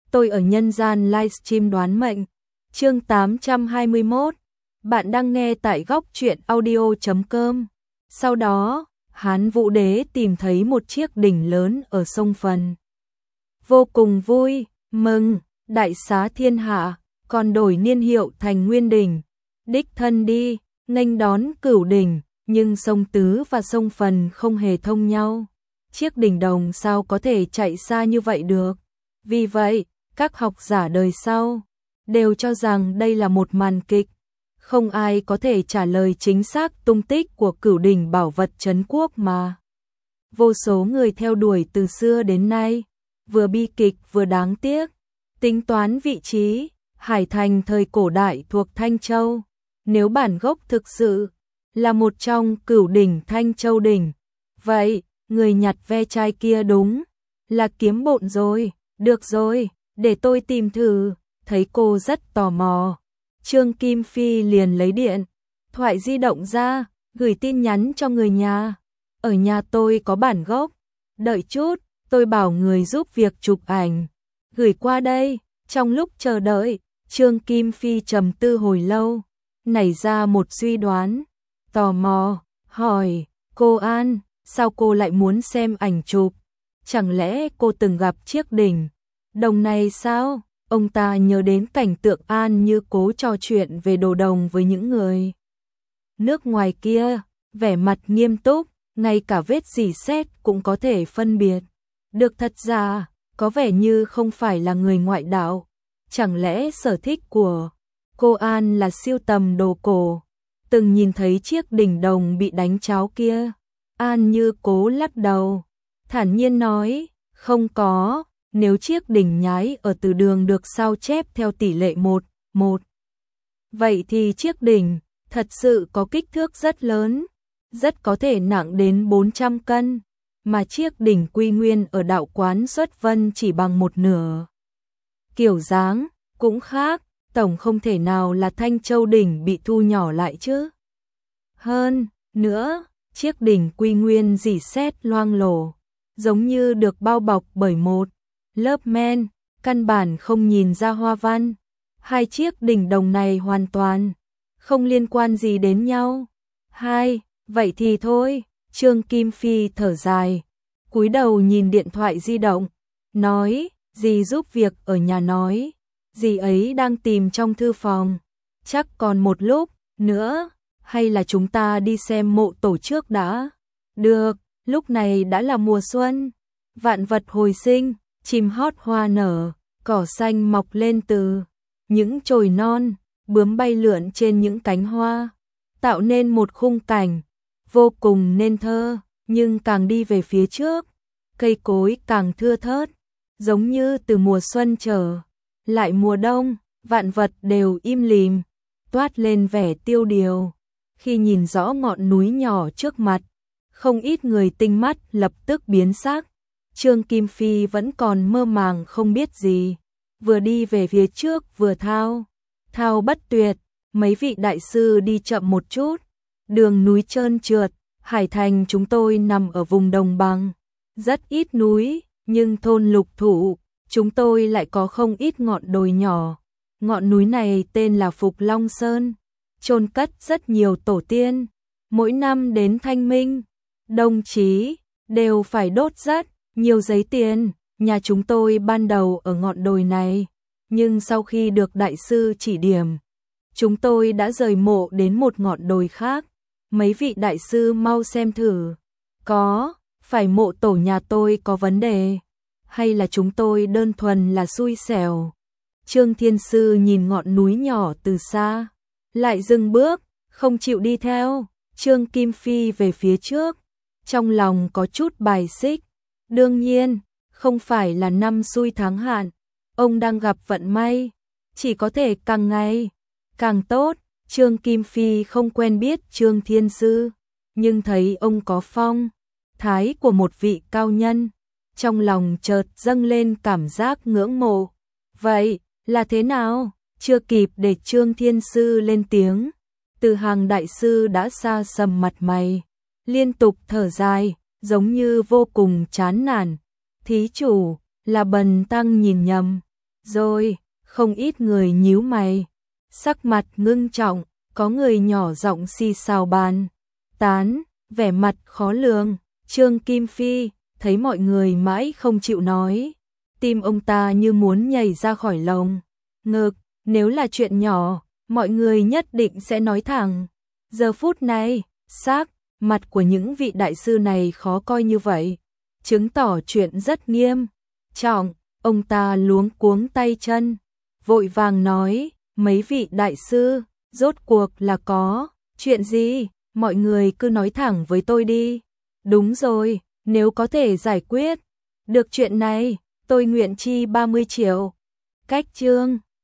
tôi ở nhân gian livestream đoán mệnh. Chương 821. Bạn đang nghe tại góc truyện audio.com. Sau đó, Hán Vũ Đế tìm thấy một chiếc đỉnh lớn ở sông Phần. Vô cùng vui, mừng, đại xá thiên hạ, còn đổi niên hiệu thành Nguyên Đỉnh. Đích thân đi, nghênh đón Cửu Đỉnh, nhưng sông Tứ và sông Phần không hề thông nhau. Chiếc đỉnh đồng sao có thể chạy xa như vậy được? Vì vậy, các học giả đời sau đều cho rằng đây là một màn kịch. Không ai có thể trả lời chính xác tung tích của Cửu Đỉnh bảo vật trấn quốc mà vô số người theo đuổi từ xưa đến nay, vừa bi kịch vừa đáng tiếc. Tính toán vị trí, Hải Thành thời cổ đại thuộc Thanh Châu, nếu bản gốc thực sự là một trong Cửu Đỉnh Thanh Châu Đỉnh, vậy người nhặt ve chai kia đúng là kiếm bộn rồi. Được rồi, để tôi tìm thử. Thấy cô rất tò mò, Trương Kim Phi liền lấy điện thoại di động ra, gửi tin nhắn cho người nhà. Ở nhà tôi có bản gốc, đợi chút, tôi bảo người giúp việc chụp ảnh, gửi qua đây. Trong lúc chờ đợi, Trương Kim Phi trầm tư hồi lâu, nảy ra một suy đoán, tò mò, hỏi, cô An, sao cô lại muốn xem ảnh chụp? Chẳng lẽ cô từng gặp chiếc đỉnh đồng này sao? Ông ta nhớ đến cảnh tượng An Như Cố trò chuyện về đồ đồng với những người nước ngoài kia, vẻ mặt nghiêm túc, ngay cả vết rỉ sét cũng có thể phân biệt được, thật ra có vẻ như không phải là người ngoại đạo. Chẳng lẽ sở thích của cô An là sưu tầm đồ cổ? Từng nhìn thấy chiếc đỉnh đồng bị đánh tráo kia? An Như Cố lắc đầu, thản nhiên nói, không có. Nếu chiếc đỉnh nhái ở từ đường được sao chép theo tỷ lệ 1:1, vậy thì chiếc đỉnh thật sự có kích thước rất lớn, rất có thể nặng đến 400 cân, mà chiếc đỉnh Quy Nguyên ở đạo quán Xuất Vân chỉ bằng một nửa. Kiểu dáng cũng khác, tổng không thể nào là Thanh Châu đỉnh bị thu nhỏ lại chứ. Hơn nữa, chiếc đỉnh Quy Nguyên rỉ sét loang lổ, giống như được bao bọc bởi một lớp men, căn bản không nhìn ra hoa văn. Hai chiếc đỉnh đồng này hoàn toàn không liên quan gì đến nhau. Vậy thì thôi. Trương Kim Phi thở dài, cúi đầu nhìn điện thoại di động, nói, dì giúp việc ở nhà nói, dì ấy đang tìm trong thư phòng, chắc còn một lúc nữa, hay là chúng ta đi xem mộ tổ trước đã? Được, lúc này đã là mùa xuân, vạn vật hồi sinh, chim hót hoa nở, cỏ xanh mọc lên từ những chồi non, bướm bay lượn trên những cánh hoa, tạo nên một khung cảnh vô cùng nên thơ. Nhưng càng đi về phía trước, cây cối càng thưa thớt, giống như từ mùa xuân trở lại mùa đông, vạn vật đều im lìm, toát lên vẻ tiêu điều. Khi nhìn rõ ngọn núi nhỏ trước mặt, không ít người tinh mắt lập tức biến sắc. Trương Kim Phi vẫn còn mơ màng không biết gì, vừa đi về phía trước vừa thao bất tuyệt. Mấy vị đại sư đi chậm một chút, đường núi trơn trượt. Hải Thành chúng tôi nằm ở vùng đồng bằng, rất ít núi, nhưng thôn Lục Thủ chúng tôi lại có không ít ngọn đồi nhỏ. Ngọn núi này tên là Phục Long Sơn, chôn cất rất nhiều tổ tiên. Mỗi năm đến Thanh Minh, đồng chí đều phải đốt rất nhiều giấy tiền. Nhà chúng tôi ban đầu ở ngọn đồi này, nhưng sau khi được đại sư chỉ điểm, chúng tôi đã rời mộ đến một ngọn đồi khác. Mấy vị đại sư mau xem thử, có phải mộ tổ nhà tôi có vấn đề, hay là chúng tôi đơn thuần là xui xẻo? Trương Thiên Sư nhìn ngọn núi nhỏ từ xa, lại dừng bước, không chịu đi theo Trương Kim Phi về phía trước, trong lòng có chút bài xích. Đương nhiên, không phải là năm xui tháng hạn, ông đang gặp vận may, chỉ có thể càng ngày càng tốt. Trương Kim Phi không quen biết Trương Thiên Sư, nhưng thấy ông có phong thái của một vị cao nhân, trong lòng chợt dâng lên cảm giác ngưỡng mộ. Vậy là thế nào? Chưa kịp để Trương Thiên Sư lên tiếng, Từ Hàng đại sư đã xa sầm mặt mày, liên tục thở dài, giống như vô cùng chán nản. Thí chủ, là bần tăng nhìn nhầm, rồi, không ít người nhíu mày, sắc mặt ngưng trọng, có người nhỏ giọng xì xào bàn tán, vẻ mặt khó lường. Trương Kim Phi thấy mọi người mãi không chịu nói, tim ông ta như muốn nhảy ra khỏi lồng ngực, nếu là chuyện nhỏ, mọi người nhất định sẽ nói thẳng. Giờ phút này, sắc mặt của những vị đại sư này khó coi như vậy, chứng tỏ chuyện rất nghiêm trọng. Ông ta luống cuống tay chân, vội vàng nói, mấy vị đại sư, rốt cuộc là có chuyện gì, mọi người cứ nói thẳng với tôi đi. Đúng rồi, nếu có thể giải quyết được chuyện này, tôi nguyện chi 30 triệu. Cách chương